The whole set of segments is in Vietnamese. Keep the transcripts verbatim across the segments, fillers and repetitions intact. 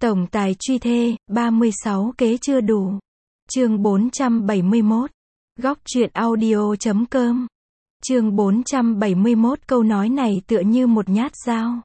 Tổng tài truy thê, ba mươi sáu kế chưa đủ. Chương bốn trăm bảy mươi mốt. Góc truyện audio chấm com. Chương bốn trăm bảy mươi mốt. Câu nói này tựa như một nhát dao,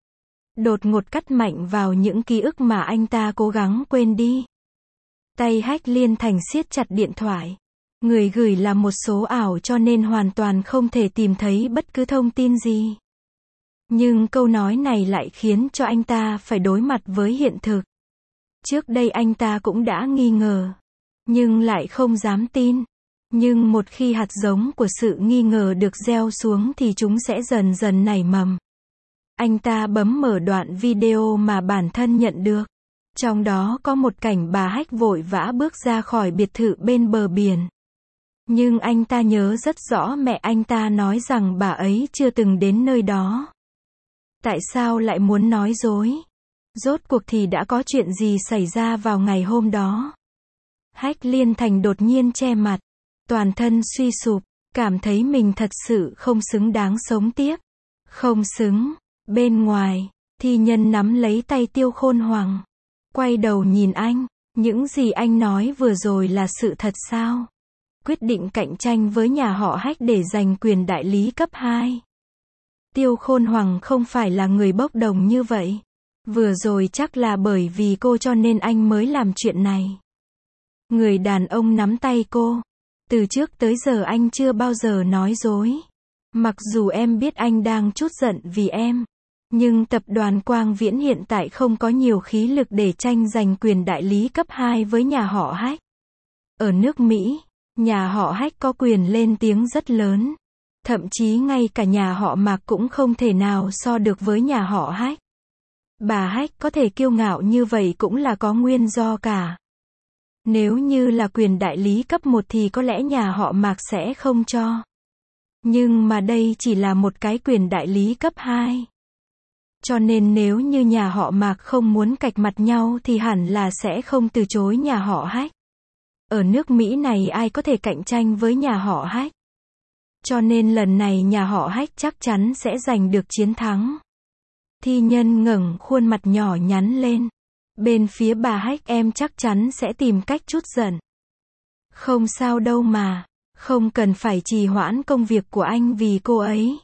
đột ngột cắt mạnh vào những ký ức mà anh ta cố gắng quên đi. Tay Hách Liên Thành siết chặt điện thoại. Người gửi là một số ảo cho nên hoàn toàn không thể tìm thấy bất cứ thông tin gì. Nhưng câu nói này lại khiến cho anh ta phải đối mặt với hiện thực. Trước đây anh ta cũng đã nghi ngờ, nhưng lại không dám tin. Nhưng một khi hạt giống của sự nghi ngờ được gieo xuống thì chúng sẽ dần dần nảy mầm. Anh ta bấm mở đoạn video mà bản thân nhận được. Trong đó có một cảnh bà Hách vội vã bước ra khỏi biệt thự bên bờ biển. Nhưng anh ta nhớ rất rõ mẹ anh ta nói rằng bà ấy chưa từng đến nơi đó. Tại sao lại muốn nói dối? Rốt cuộc thì đã có chuyện gì xảy ra vào ngày hôm đó? Hách Liên Thành đột nhiên che mặt, toàn thân suy sụp, cảm thấy mình thật sự không xứng đáng sống tiếp. Không xứng. Bên ngoài, Thi Nhân nắm lấy tay Tiêu Khôn Hoàng, quay đầu nhìn anh. Những gì anh nói vừa rồi là sự thật sao? Quyết định cạnh tranh với nhà họ Hách để giành quyền đại lý cấp hai. Tiêu Khôn Hoàng không phải là người bốc đồng như vậy. Vừa rồi chắc là bởi vì cô cho nên anh mới làm chuyện này. Người đàn ông nắm tay cô. Từ trước tới giờ anh chưa bao giờ nói dối. Mặc dù em biết anh đang trút giận vì em, nhưng tập đoàn Quang Viễn hiện tại không có nhiều khí lực để tranh giành quyền đại lý cấp hai với nhà họ Hách. Ở nước Mỹ, nhà họ Hách có quyền lên tiếng rất lớn. Thậm chí ngay cả nhà họ Mạc cũng không thể nào so được với nhà họ Hách. Bà Hách có thể kiêu ngạo như vậy cũng là có nguyên do cả. Nếu như là quyền đại lý cấp một thì có lẽ nhà họ Mạc sẽ không cho. Nhưng mà đây chỉ là một cái quyền đại lý cấp hai. Cho nên nếu như nhà họ Mạc không muốn cạch mặt nhau thì hẳn là sẽ không từ chối nhà họ Hách. Ở nước Mỹ này ai có thể cạnh tranh với nhà họ Hách. Cho nên lần này nhà họ Hách chắc chắn sẽ giành được chiến thắng. Thi Nhân ngẩng khuôn mặt nhỏ nhắn lên. Bên phía bà Hách em chắc chắn sẽ tìm cách trút giận. Không sao đâu mà. Không cần phải trì hoãn công việc của anh vì cô ấy.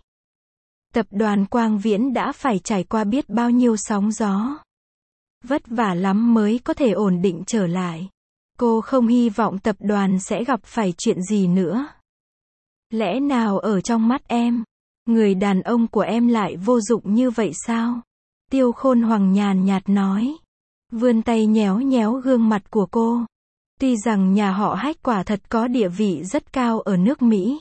Tập đoàn Quang Viễn đã phải trải qua biết bao nhiêu sóng gió. Vất vả lắm mới có thể ổn định trở lại. Cô không hy vọng tập đoàn sẽ gặp phải chuyện gì nữa. Lẽ nào ở trong mắt em, người đàn ông của em lại vô dụng như vậy sao? Tiêu Khôn Hoàng nhàn nhạt nói. Vươn tay nhéo nhéo gương mặt của cô. Tuy rằng nhà họ Hách quả thật có địa vị rất cao ở nước Mỹ.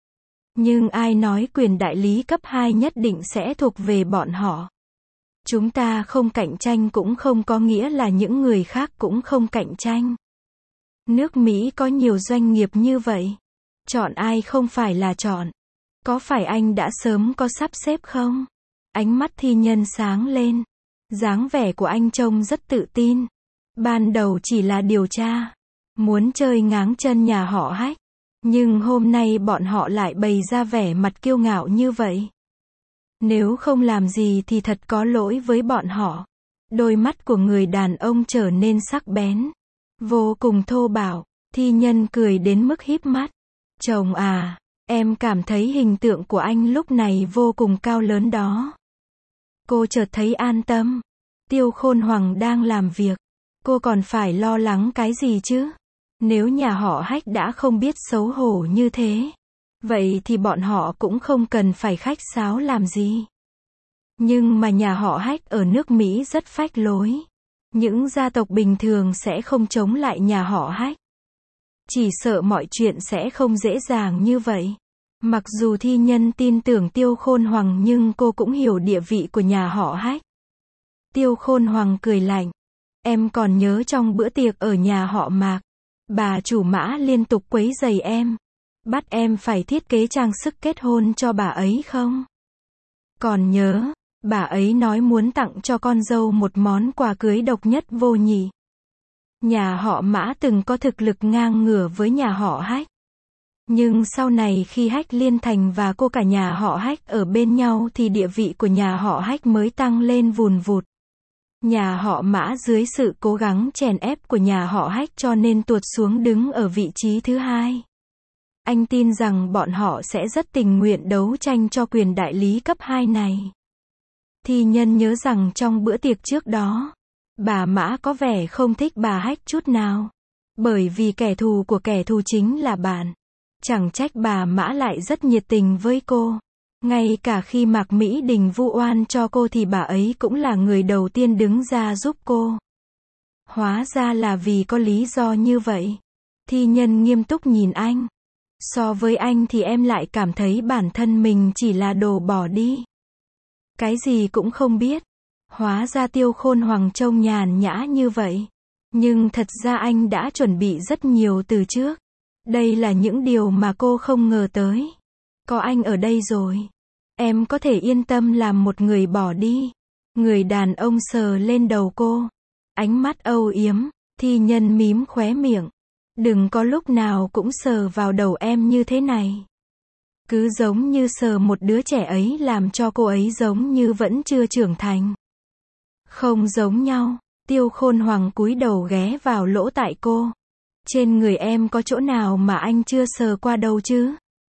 Nhưng ai nói quyền đại lý cấp hai nhất định sẽ thuộc về bọn họ. Chúng ta không cạnh tranh cũng không có nghĩa là những người khác cũng không cạnh tranh. Nước Mỹ có nhiều doanh nghiệp như vậy. Chọn ai không phải là chọn. Có phải anh đã sớm có sắp xếp không? Ánh mắt Thi Nhân sáng lên. Dáng vẻ của anh trông rất tự tin. Ban đầu chỉ là điều tra, muốn chơi ngáng chân nhà họ Hách. Nhưng hôm nay bọn họ lại bày ra vẻ mặt kiêu ngạo như vậy. Nếu không làm gì thì thật có lỗi với bọn họ. Đôi mắt của người đàn ông trở nên sắc bén, vô cùng thô bạo. Thi Nhân cười đến mức híp mắt. Chồng à, em cảm thấy hình tượng của anh lúc này vô cùng cao lớn đó. Cô chợt thấy an tâm. Tiêu Khôn Hoàng đang làm việc. Cô còn phải lo lắng cái gì chứ? Nếu nhà họ Hách đã không biết xấu hổ như thế, vậy thì bọn họ cũng không cần phải khách sáo làm gì. Nhưng mà nhà họ Hách ở nước Mỹ rất phách lối. Những gia tộc bình thường sẽ không chống lại nhà họ Hách. Chỉ sợ mọi chuyện sẽ không dễ dàng như vậy. Mặc dù Thi Nhân tin tưởng Tiêu Khôn Hoàng nhưng cô cũng hiểu địa vị của nhà họ Hách. Tiêu Khôn Hoàng cười lạnh. Em còn nhớ trong bữa tiệc ở nhà họ Mạc, bà chủ Mã liên tục quấy rầy em, bắt em phải thiết kế trang sức kết hôn cho bà ấy không? Còn nhớ, bà ấy nói muốn tặng cho con dâu một món quà cưới độc nhất vô nhị. Nhà họ Mã từng có thực lực ngang ngửa với nhà họ Hách. Nhưng sau này khi Hách Liên Thành và cô cả nhà họ Hách ở bên nhau thì địa vị của nhà họ Hách mới tăng lên vùn vụt. Nhà họ Mã dưới sự cố gắng chèn ép của nhà họ Hách cho nên tuột xuống đứng ở vị trí thứ hai. Anh tin rằng bọn họ sẽ rất tình nguyện đấu tranh cho quyền đại lý cấp hai này. Thi Nhân nhớ rằng trong bữa tiệc trước đó, bà Mã có vẻ không thích bà Hách chút nào. Bởi vì kẻ thù của kẻ thù chính là bạn. Chẳng trách bà Mã lại rất nhiệt tình với cô. Ngay cả khi Mạc Mỹ Đình vu oan cho cô thì bà ấy cũng là người đầu tiên đứng ra giúp cô. Hóa ra là vì có lý do như vậy. Thi Nhân nghiêm túc nhìn anh. So với anh thì em lại cảm thấy bản thân mình chỉ là đồ bỏ đi. Cái gì cũng không biết. Hóa ra Tiêu Khôn Hoàng trông nhàn nhã như vậy. Nhưng thật ra anh đã chuẩn bị rất nhiều từ trước. Đây là những điều mà cô không ngờ tới. Có anh ở đây rồi. Em có thể yên tâm làm một người bỏ đi. Người đàn ông sờ lên đầu cô. Ánh mắt âu yếm. Thi Nhân mím khóe miệng. Đừng có lúc nào cũng sờ vào đầu em như thế này. Cứ giống như sờ một đứa trẻ ấy làm cho cô ấy giống như vẫn chưa trưởng thành. Không giống nhau. Tiêu Khôn Hoàng cúi đầu ghé vào lỗ tai cô. Trên người em có chỗ nào mà anh chưa sờ qua đâu chứ?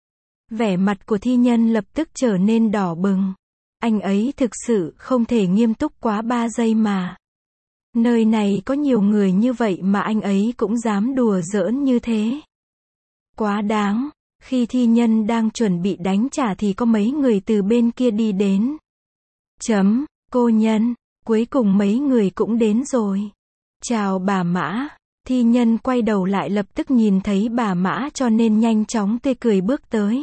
Vẻ mặt của Thi Nhân lập tức trở nên đỏ bừng. Anh ấy thực sự không thể nghiêm túc quá ba giây mà. Nơi này có nhiều người như vậy mà anh ấy cũng dám đùa giỡn như thế. Quá đáng. Khi Thi Nhân đang chuẩn bị đánh trả thì có mấy người từ bên kia đi đến. Chấm, cô Nhân. Cuối cùng mấy người cũng đến rồi. Chào bà Mã. Thi Nhân quay đầu lại lập tức nhìn thấy bà Mã cho nên nhanh chóng tươi cười bước tới.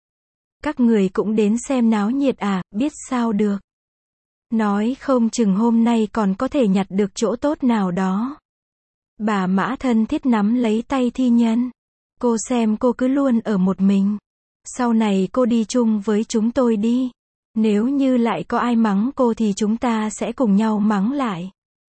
Các người cũng đến xem náo nhiệt à, biết sao được. Nói không chừng hôm nay còn có thể nhặt được chỗ tốt nào đó. Bà Mã thân thiết nắm lấy tay Thi Nhân. Cô xem cô cứ luôn ở một mình. Sau này cô đi chung với chúng tôi đi. Nếu như lại có ai mắng cô thì chúng ta sẽ cùng nhau mắng lại.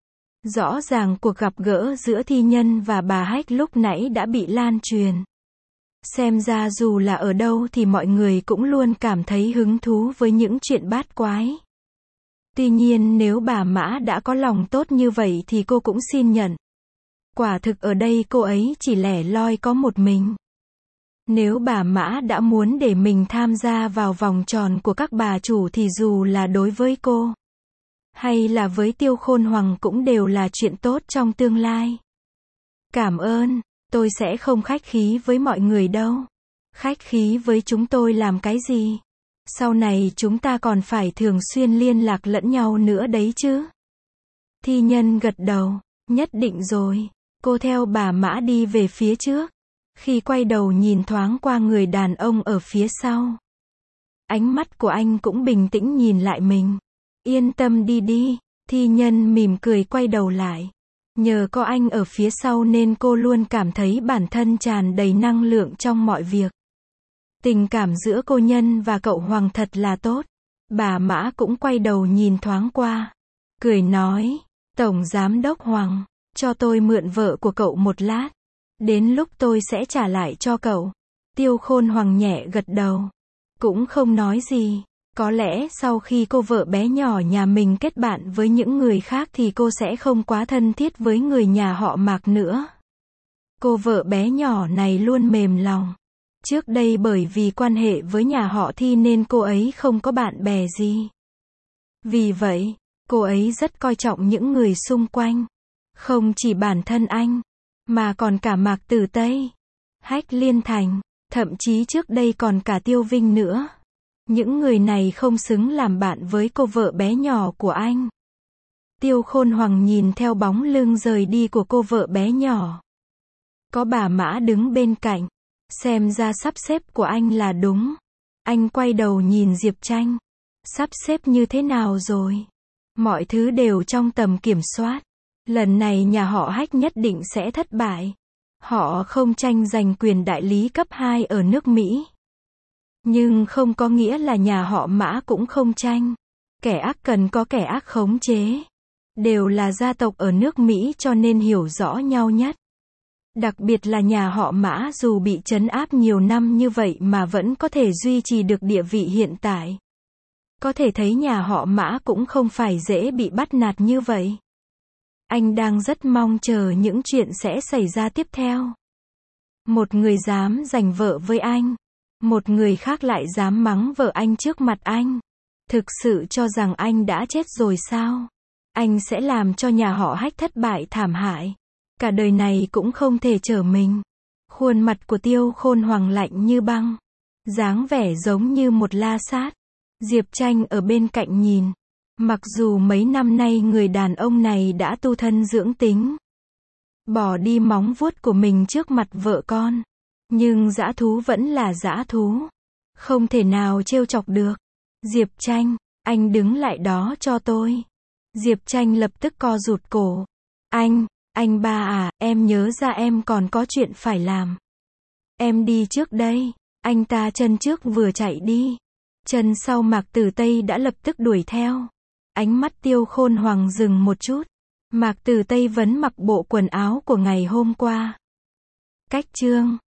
Rõ ràng cuộc gặp gỡ giữa Thi Nhân và bà Hách lúc nãy đã bị lan truyền. Xem ra dù là ở đâu thì mọi người cũng luôn cảm thấy hứng thú với những chuyện bát quái. Tuy nhiên nếu bà Mã đã có lòng tốt như vậy thì cô cũng xin nhận. Quả thực ở đây cô ấy chỉ lẻ loi có một mình. Nếu bà Mã đã muốn để mình tham gia vào vòng tròn của các bà chủ thì dù là đối với cô, hay là với Tiêu Khôn Hoàng cũng đều là chuyện tốt trong tương lai. Cảm ơn, tôi sẽ không khách khí với mọi người đâu. Khách khí với chúng tôi làm cái gì? Sau này chúng ta còn phải thường xuyên liên lạc lẫn nhau nữa đấy chứ. Thi Nhân gật đầu, nhất định rồi. Cô theo bà Mã đi về phía trước. Khi quay đầu nhìn thoáng qua người đàn ông ở phía sau. Ánh mắt của anh cũng bình tĩnh nhìn lại mình. Yên tâm đi đi. Thi Nhân mỉm cười quay đầu lại. Nhờ có anh ở phía sau nên cô luôn cảm thấy bản thân tràn đầy năng lượng trong mọi việc. Tình cảm giữa cô Nhân và cậu Hoàng thật là tốt. Bà Mã cũng quay đầu nhìn thoáng qua. Cười nói, Tổng Giám đốc Hoàng, cho tôi mượn vợ của cậu một lát. Đến lúc tôi sẽ trả lại cho cậu. Tiêu Khôn Hoàng nhẹ gật đầu. Cũng không nói gì. Có lẽ sau khi cô vợ bé nhỏ nhà mình kết bạn với những người khác thì cô sẽ không quá thân thiết với người nhà họ Mạc nữa. Cô vợ bé nhỏ này luôn mềm lòng. Trước đây bởi vì quan hệ với nhà họ Thi nên cô ấy không có bạn bè gì. Vì vậy, cô ấy rất coi trọng những người xung quanh. Không chỉ bản thân anh, mà còn cả Mạc Tử Tây, Hách Liên Thành, thậm chí trước đây còn cả Tiêu Vinh nữa. Những người này không xứng làm bạn với cô vợ bé nhỏ của anh. Tiêu Khôn Hoàng nhìn theo bóng lưng rời đi của cô vợ bé nhỏ. Có bà Mã đứng bên cạnh. Xem ra sắp xếp của anh là đúng. Anh quay đầu nhìn Diệp Tranh. Sắp xếp như thế nào rồi? Mọi thứ đều trong tầm kiểm soát. Lần này nhà họ Hách nhất định sẽ thất bại. Họ không tranh giành quyền đại lý cấp hai ở nước Mỹ. Nhưng không có nghĩa là nhà họ Mã cũng không tranh. Kẻ ác cần có kẻ ác khống chế. Đều là gia tộc ở nước Mỹ cho nên hiểu rõ nhau nhất. Đặc biệt là nhà họ Mã dù bị trấn áp nhiều năm như vậy mà vẫn có thể duy trì được địa vị hiện tại. Có thể thấy nhà họ Mã cũng không phải dễ bị bắt nạt như vậy. Anh đang rất mong chờ những chuyện sẽ xảy ra tiếp theo. Một người dám giành vợ với anh. Một người khác lại dám mắng vợ anh trước mặt anh. Thực sự cho rằng anh đã chết rồi sao? Anh sẽ làm cho nhà họ Hách thất bại thảm hại. Cả đời này cũng không thể trở mình. Khuôn mặt của Tiêu Khôn Hoàng lạnh như băng. Dáng vẻ giống như một la sát. Diệp Tranh ở bên cạnh nhìn. Mặc dù mấy năm nay người đàn ông này đã tu thân dưỡng tính. Bỏ đi móng vuốt của mình trước mặt vợ con. Nhưng dã thú vẫn là dã thú. Không thể nào trêu chọc được. Diệp Tranh, anh đứng lại đó cho tôi. Diệp Tranh lập tức co rụt cổ. Anh, anh ba à, em nhớ ra em còn có chuyện phải làm. Em đi trước đây. Anh ta chân trước vừa chạy đi. Chân sau Mạc Tử Tây đã lập tức đuổi theo. Ánh mắt Tiêu Khôn Hoàng dừng một chút. Mạc Tử Tây vẫn mặc bộ quần áo của ngày hôm qua. Cách chương